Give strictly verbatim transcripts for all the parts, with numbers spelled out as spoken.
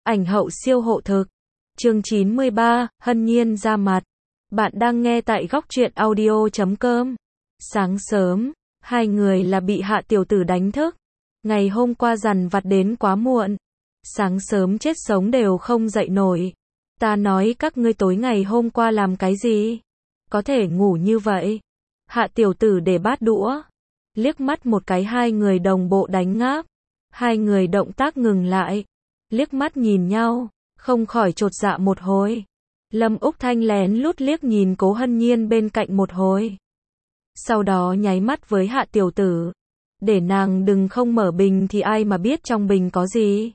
ảnh hậu siêu hộ thực. Chương chín mươi ba, Hân Nhiên ra mặt. Bạn đang nghe tại góc truyện audio chấm com. Sáng sớm, hai người là bị Hạ tiểu tử đánh thức. Ngày hôm qua dằn vặt đến quá muộn. Sáng sớm chết sống đều không dậy nổi. Ta nói các ngươi tối ngày hôm qua làm cái gì? Có thể ngủ như vậy? Hạ tiểu tử để bát đũa. Liếc mắt một cái hai người đồng bộ đánh ngáp. Hai người động tác ngừng lại. Liếc mắt nhìn nhau, không khỏi chột dạ một hồi. Lâm Úc Thanh lén lút liếc nhìn Cố Hân Nhiên bên cạnh một hồi. Sau đó nháy mắt với Hạ tiểu tử. Để nàng đừng không mở bình thì ai mà biết trong bình có gì.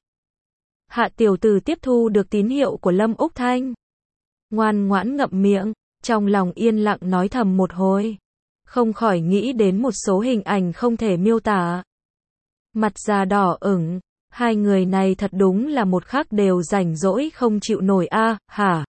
Hạ tiểu tử tiếp thu được tín hiệu của Lâm Úc Thanh. Ngoan ngoãn ngậm miệng, trong lòng yên lặng nói thầm một hồi. Không khỏi nghĩ đến một số hình ảnh không thể miêu tả. Mặt già đỏ ửng, hai người này thật đúng là một khắc đều rảnh rỗi không chịu nổi a, à, hả?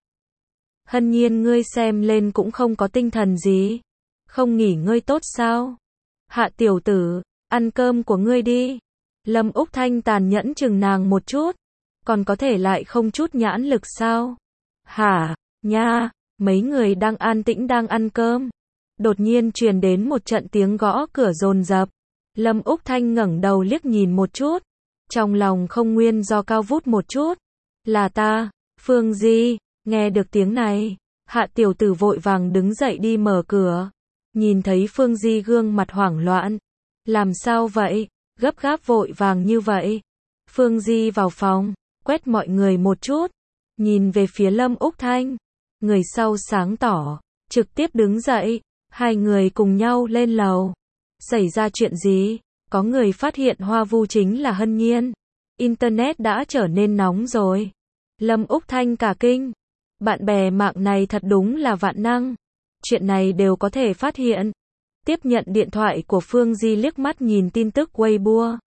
Hân Nhiên ngươi xem lên cũng không có tinh thần gì. Không nghỉ ngơi tốt sao? Hạ tiểu tử, ăn cơm của ngươi đi. Lâm Úc Thanh tàn nhẫn chừng nàng một chút. Còn có thể lại không chút nhãn lực sao? Hả, nha, mấy người đang an tĩnh đang ăn cơm. Đột nhiên truyền đến một trận tiếng gõ cửa dồn dập. Lâm Úc Thanh ngẩng đầu liếc nhìn một chút. Trong lòng không nguyên do cao vút một chút. Là ta, Phương Di. Nghe được tiếng này, Hạ tiểu tử vội vàng đứng dậy đi mở cửa. Nhìn thấy Phương Di gương mặt hoảng loạn. Làm sao vậy? Gấp gáp vội vàng như vậy. Phương Di vào phòng, quét mọi người một chút. Nhìn về phía Lâm Úc Thanh. Người sau sáng tỏ, trực tiếp đứng dậy. Hai người cùng nhau lên lầu. Xảy ra chuyện gì? Có người phát hiện Hoa Vu chính là Hân Nhiên. Internet đã trở nên nóng rồi. Lâm Úc Thanh cả kinh. Bạn bè mạng này thật đúng là vạn năng. Chuyện này đều có thể phát hiện. Tiếp nhận điện thoại của Phương Di liếc mắt nhìn tin tức Weibo.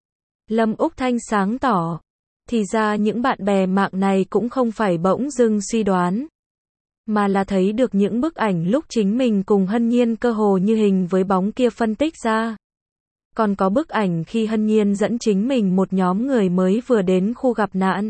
Lâm Úc Thanh sáng tỏ. Thì ra những bạn bè mạng này cũng không phải bỗng dưng suy đoán. Mà là thấy được những bức ảnh lúc chính mình cùng Hân Nhiên cơ hồ như hình với bóng kia phân tích ra. Còn có bức ảnh khi Hân Nhiên dẫn chính mình một nhóm người mới vừa đến khu gặp nạn.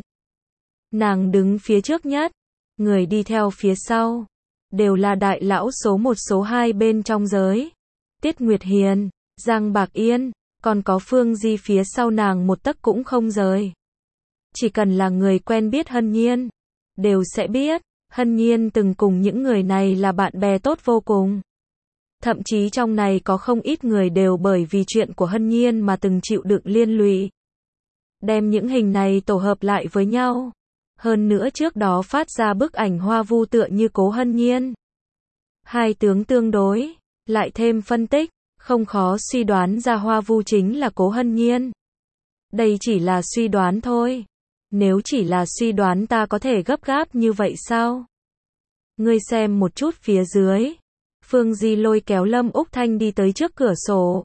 Nàng đứng phía trước nhất, người đi theo phía sau. Đều là đại lão số một số hai bên trong giới. Tiết Nguyệt Hiền, Giang Bạc Yên, còn có Phương Di phía sau nàng một tấc cũng không rời. Chỉ cần là người quen biết Hân Nhiên, đều sẽ biết. Hân Nhiên từng cùng những người này là bạn bè tốt vô cùng. Thậm chí trong này có không ít người đều bởi vì chuyện của Hân Nhiên mà từng chịu đựng liên lụy. Đem những hình này tổ hợp lại với nhau. Hơn nữa trước đó phát ra bức ảnh Hoa Vu tựa như Cố Hân Nhiên. Hai tướng tương đối, lại thêm phân tích, không khó suy đoán ra Hoa Vu chính là Cố Hân Nhiên. Đây chỉ là suy đoán thôi. Nếu chỉ là suy đoán ta có thể gấp gáp như vậy sao? Ngươi xem một chút phía dưới. Phương Di lôi kéo Lâm Úc Thanh đi tới trước cửa sổ.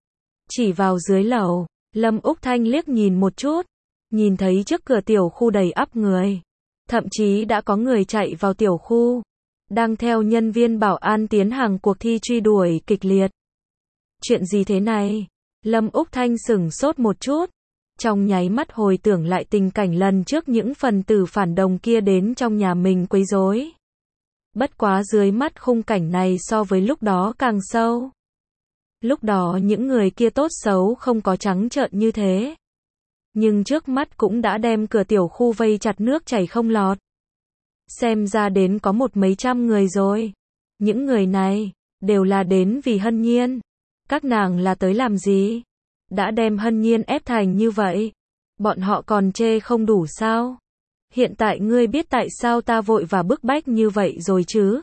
Chỉ vào dưới lầu, Lâm Úc Thanh liếc nhìn một chút. Nhìn thấy trước cửa tiểu khu đầy ắp người. Thậm chí đã có người chạy vào tiểu khu. Đang theo nhân viên bảo an tiến hành cuộc thi truy đuổi kịch liệt. Chuyện gì thế này? Lâm Úc Thanh sửng sốt một chút. Trong nháy mắt hồi tưởng lại tình cảnh lần trước những phần tử phản động kia đến trong nhà mình quấy rối. Bất quá dưới mắt khung cảnh này so với lúc đó càng sâu. Lúc đó những người kia tốt xấu không có trắng trợn như thế. Nhưng trước mắt cũng đã đem cửa tiểu khu vây chặt nước chảy không lọt. Xem ra đến có một mấy trăm người rồi. Những người này, đều là đến vì Hân Nhiên. Các nàng là tới làm gì? Đã đem Hân Nhiên ép thành như vậy. Bọn họ còn chê không đủ sao? Hiện tại ngươi biết tại sao ta vội và bức bách như vậy rồi chứ?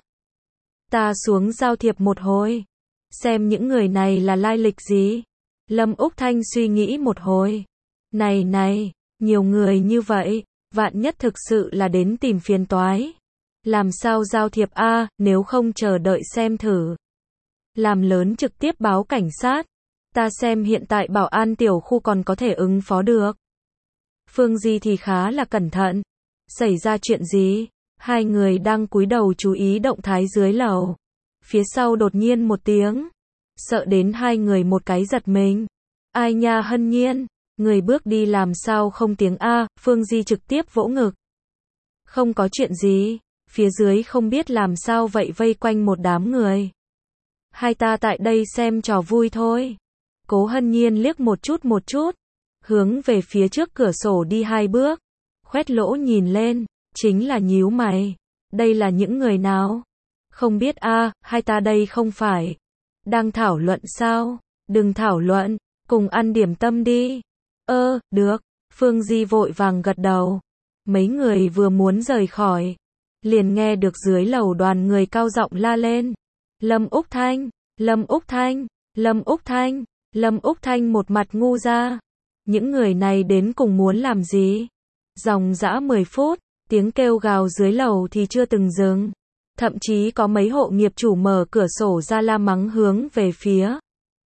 Ta xuống giao thiệp một hồi. Xem những người này là lai lịch gì? Lâm Úc Thanh suy nghĩ một hồi. Này này, nhiều người như vậy, vạn nhất thực sự là đến tìm phiền toái. Làm sao giao thiệp a, nếu không chờ đợi xem thử. Làm lớn trực tiếp báo cảnh sát. Ta xem hiện tại bảo an tiểu khu còn có thể ứng phó được. Phương Di thì khá là cẩn thận. Xảy ra chuyện gì? Hai người đang cúi đầu chú ý động thái dưới lầu. Phía sau đột nhiên một tiếng. Sợ đến hai người một cái giật mình. Ai nha Hân Nhiên? Người bước đi làm sao không tiếng A, Phương Di trực tiếp vỗ ngực. Không có chuyện gì, phía dưới không biết làm sao vậy vây quanh một đám người. Hai ta tại đây xem trò vui thôi. Cố Hân Nhiên liếc một chút một chút, hướng về phía trước cửa sổ đi hai bước, khoét lỗ nhìn lên, chính là nhíu mày. Đây là những người nào? Không biết a, hai ta đây không phải đang thảo luận sao? Đừng thảo luận, cùng ăn điểm tâm đi. Ơ, được. Phương Di vội vàng gật đầu. Mấy người vừa muốn rời khỏi, liền nghe được dưới lầu đoàn người cao giọng la lên. Lâm Úc Thanh, Lâm Úc Thanh, Lâm Úc Thanh, Lâm Úc Thanh một mặt ngu ra. Những người này đến cùng muốn làm gì? Dòng dã mười phút, tiếng kêu gào dưới lầu thì chưa từng dừng. Thậm chí có mấy hộ nghiệp chủ mở cửa sổ ra la mắng hướng về phía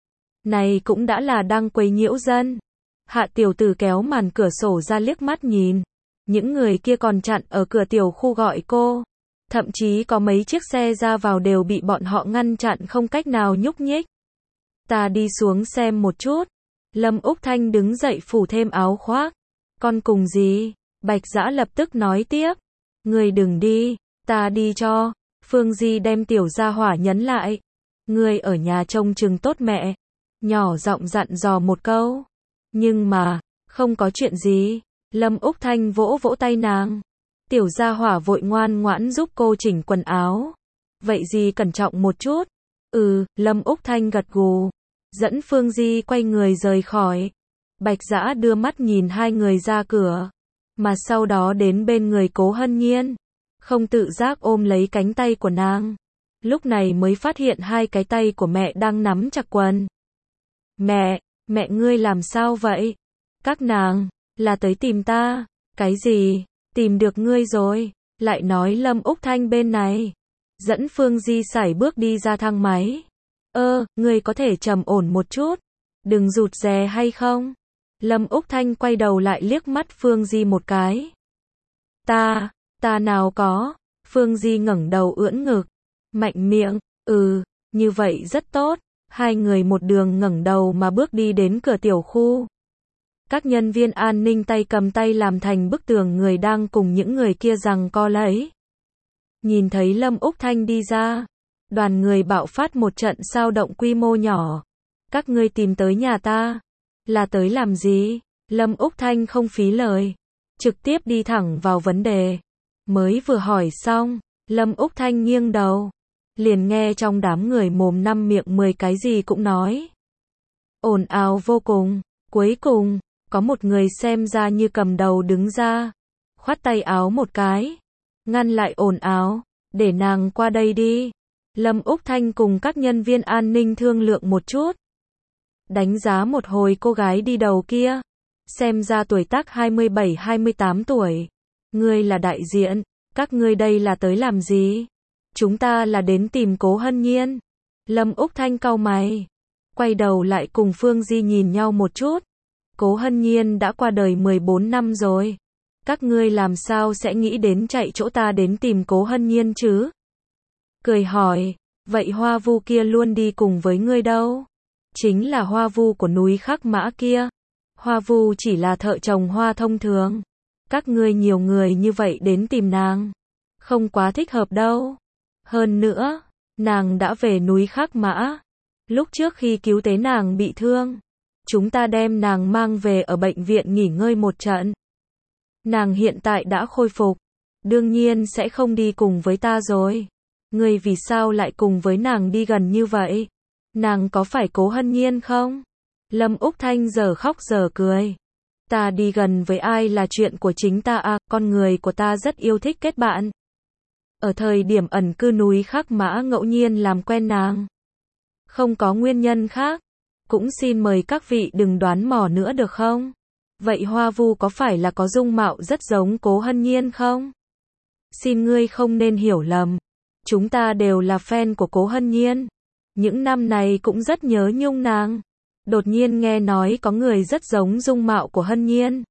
này cũng đã là đang quấy nhiễu dân. Hạ tiểu tử kéo màn cửa sổ ra liếc mắt nhìn. Những người kia còn chặn ở cửa tiểu khu gọi cô. Thậm chí có mấy chiếc xe ra vào đều bị bọn họ ngăn chặn không cách nào nhúc nhích. Ta đi xuống xem một chút. Lâm Úc Thanh đứng dậy phủ thêm áo khoác. Con cùng gì? Bạch Dã lập tức nói tiếp. Người đừng đi, ta đi cho. Phương Di đem tiểu gia hỏa nhấn lại. Người ở nhà trông chừng tốt mẹ. Nhỏ giọng dặn dò một câu. Nhưng mà, không có chuyện gì. Lâm Úc Thanh vỗ vỗ tay nàng. Tiểu gia hỏa vội ngoan ngoãn giúp cô chỉnh quần áo. Vậy gì cẩn trọng một chút. Ừ, Lâm Úc Thanh gật gù. Dẫn Phương Di quay người rời khỏi. Bạch Dã đưa mắt nhìn hai người ra cửa. Mà sau đó đến bên người Cố Hân Nhiên. Không tự giác ôm lấy cánh tay của nàng. Lúc này mới phát hiện hai cái tay của mẹ đang nắm chặt quần. Mẹ, mẹ ngươi làm sao vậy? Các nàng, là tới tìm ta. Cái gì? Tìm được ngươi rồi. Lại nói Lâm Úc Thanh bên này. Dẫn Phương Di sải bước đi ra thang máy. Ơ, ngươi có thể trầm ổn một chút. Đừng rụt rè hay không? Lâm Úc Thanh quay đầu lại liếc mắt Phương Di một cái. Ta, ta nào có. Phương Di ngẩng đầu ưỡn ngực. Mạnh miệng, ừ, như vậy rất tốt. Hai người một đường ngẩng đầu mà bước đi đến cửa tiểu khu. Các nhân viên an ninh tay cầm tay làm thành bức tường người đang cùng những người kia giằng co lấy. Nhìn thấy Lâm Úc Thanh đi ra, đoàn người bạo phát một trận sao động quy mô nhỏ. Các ngươi tìm tới nhà ta, là tới làm gì? Lâm Úc Thanh không phí lời, trực tiếp đi thẳng vào vấn đề. Mới vừa hỏi xong, Lâm Úc Thanh nghiêng đầu, liền nghe trong đám người mồm năm miệng mười cái gì cũng nói. Ồn ào vô cùng, cuối cùng, có một người xem ra như cầm đầu đứng ra, khoát tay áo một cái, ngăn lại ồn ào, để nàng qua đây đi. Lâm Úc Thanh cùng các nhân viên an ninh thương lượng một chút. Đánh giá một hồi cô gái đi đầu kia, xem ra tuổi tác hai mươi bảy hai mươi tám tuổi. Ngươi là đại diện, các ngươi đây là tới làm gì? Chúng ta là đến tìm Cố Hân Nhiên. Lâm Úc Thanh cau mày, quay đầu lại cùng Phương Di nhìn nhau một chút. Cố Hân Nhiên đã qua đời mười bốn năm rồi. Các ngươi làm sao sẽ nghĩ đến chạy chỗ ta đến tìm Cố Hân Nhiên chứ? Cười hỏi, vậy Hoa Vu kia luôn đi cùng với ngươi đâu? Chính là Hoa Vu của núi Khắc Mã kia. Hoa Vu chỉ là thợ trồng hoa thông thường. Các ngươi nhiều người như vậy đến tìm nàng, không quá thích hợp đâu. Hơn nữa, nàng đã về núi Khắc Mã. Lúc trước khi cứu tế nàng bị thương, chúng ta đem nàng mang về ở bệnh viện nghỉ ngơi một trận. Nàng hiện tại đã khôi phục, đương nhiên sẽ không đi cùng với ta rồi. Ngươi vì sao lại cùng với nàng đi gần như vậy? Nàng có phải Cố Hân Nhiên không? Lâm Úc Thanh giờ khóc giờ cười. Ta đi gần với ai là chuyện của chính ta à, con người của ta rất yêu thích kết bạn. Ở thời điểm ẩn cư núi Khắc Mã ngẫu nhiên làm quen nàng. Không có nguyên nhân khác. Cũng xin mời các vị đừng đoán mò nữa được không? Vậy Hoa Vu có phải là có dung mạo rất giống Cố Hân Nhiên không? Xin ngươi không nên hiểu lầm. Chúng ta đều là fan của Cố Hân Nhiên. Những năm này cũng rất nhớ nhung nàng. Đột nhiên nghe nói có người rất giống dung mạo của Hân Nhiên.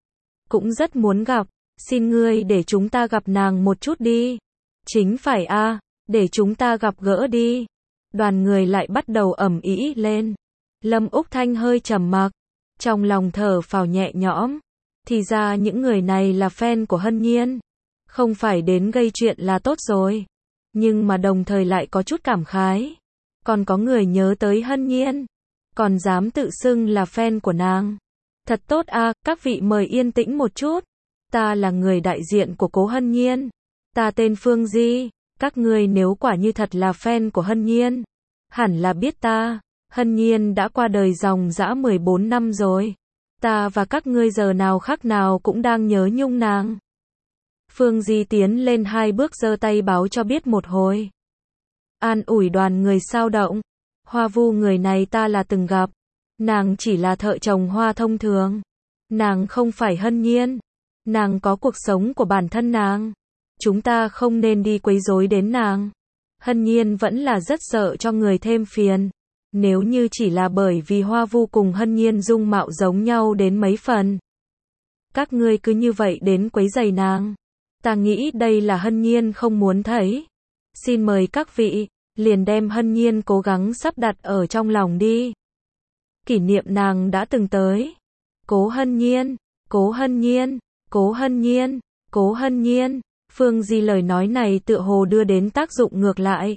Cũng rất muốn gặp. Xin ngươi để chúng ta gặp nàng một chút đi. Chính phải a, à, để chúng ta gặp gỡ đi. Đoàn người lại bắt đầu ầm ĩ lên. Lâm Úc Thanh hơi trầm mặc. Trong lòng thở phào nhẹ nhõm. Thì ra những người này là fan của Hân Nhiên. Không phải đến gây chuyện là tốt rồi. Nhưng mà đồng thời lại có chút cảm khái. Còn có người nhớ tới Hân Nhiên. Còn dám tự xưng là fan của nàng. Thật tốt à, các vị mời yên tĩnh một chút. Ta là người đại diện của Cố Hân Nhiên. Ta tên Phương Di. Các ngươi nếu quả như thật là fan của Hân Nhiên, hẳn là biết ta. Hân Nhiên đã qua đời dòng dã mười bốn năm rồi. Ta và các ngươi giờ nào khác nào cũng đang nhớ nhung nàng. Phương Di tiến lên hai bước giơ tay báo cho biết một hồi. An ủi đoàn người sao động. Hoa Vu người này ta là từng gặp. Nàng chỉ là thợ trồng hoa thông thường. Nàng không phải Hân Nhiên. Nàng có cuộc sống của bản thân nàng. Chúng ta không nên đi quấy rối đến nàng. Hân Nhiên vẫn là rất sợ cho người thêm phiền. Nếu như chỉ là bởi vì Hoa Vu cùng Hân Nhiên dung mạo giống nhau đến mấy phần. Các ngươi cứ như vậy đến quấy rầy nàng. Ta nghĩ đây là Hân Nhiên không muốn thấy. Xin mời các vị, liền đem Hân Nhiên cố gắng sắp đặt ở trong lòng đi. Kỷ niệm nàng đã từng tới. Cố Hân Nhiên, Cố Hân Nhiên, Cố Hân Nhiên, Cố Hân Nhiên. Phương Di lời nói này tựa hồ đưa đến tác dụng ngược lại.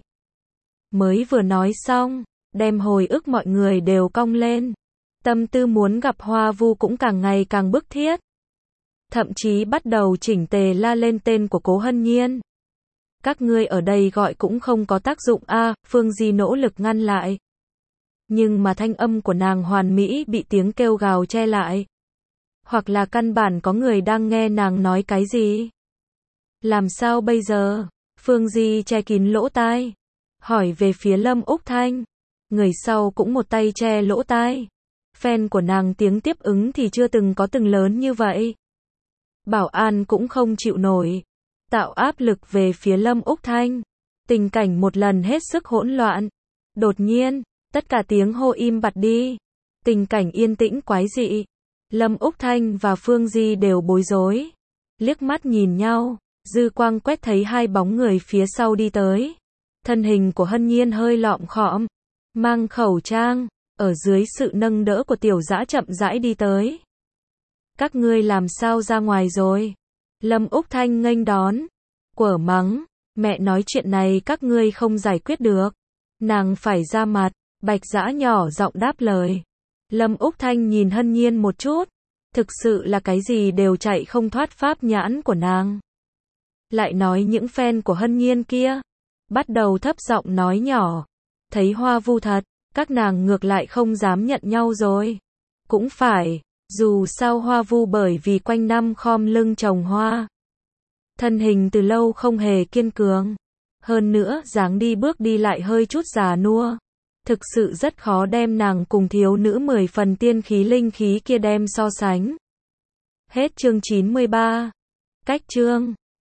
Mới vừa nói xong, đem hồi ức mọi người đều cong lên. Tâm tư muốn gặp Hoa Vu cũng càng ngày càng bức thiết. Thậm chí bắt đầu chỉnh tề la lên tên của Cố Hân Nhiên. Các ngươi ở đây gọi cũng không có tác dụng a, à, Phương Di nỗ lực ngăn lại. Nhưng mà thanh âm của nàng hoàn mỹ bị tiếng kêu gào che lại. Hoặc là căn bản có người đang nghe nàng nói cái gì. Làm sao bây giờ? Phương Di che kín lỗ tai. Hỏi về phía Lâm Úc Thanh. Người sau cũng một tay che lỗ tai. Fan của nàng tiếng tiếp ứng thì chưa từng có từng lớn như vậy. Bảo an cũng không chịu nổi. Tạo áp lực về phía Lâm Úc Thanh. Tình cảnh một lần hết sức hỗn loạn. Đột nhiên, tất cả tiếng hô im bặt đi. Tình cảnh yên tĩnh quái dị. Lâm Úc Thanh và Phương Di đều bối rối. Liếc mắt nhìn nhau. Dư quang quét thấy hai bóng người phía sau đi tới. Thân hình của Hân Nhiên hơi lọm khọm, mang khẩu trang, ở dưới sự nâng đỡ của Tiểu Dã chậm rãi đi tới. Các ngươi làm sao ra ngoài rồi? Lâm Úc Thanh nghênh đón, quở mắng, mẹ nói chuyện này các ngươi không giải quyết được. Nàng phải ra mặt, Bạch Dã nhỏ giọng đáp lời. Lâm Úc Thanh nhìn Hân Nhiên một chút, thực sự là cái gì đều chạy không thoát pháp nhãn của nàng. Lại nói những fan của Hân Nhiên kia, bắt đầu thấp giọng nói nhỏ. Thấy Hoa Vu thật, các nàng ngược lại không dám nhận nhau rồi. Cũng phải, dù sao Hoa Vu bởi vì quanh năm khom lưng trồng hoa. Thân hình từ lâu không hề kiên cường. Hơn nữa dáng đi bước đi lại hơi chút già nua. Thực sự rất khó đem nàng cùng thiếu nữ mười phần tiên khí linh khí kia đem so sánh. Hết chương chín mươi ba. Cách chương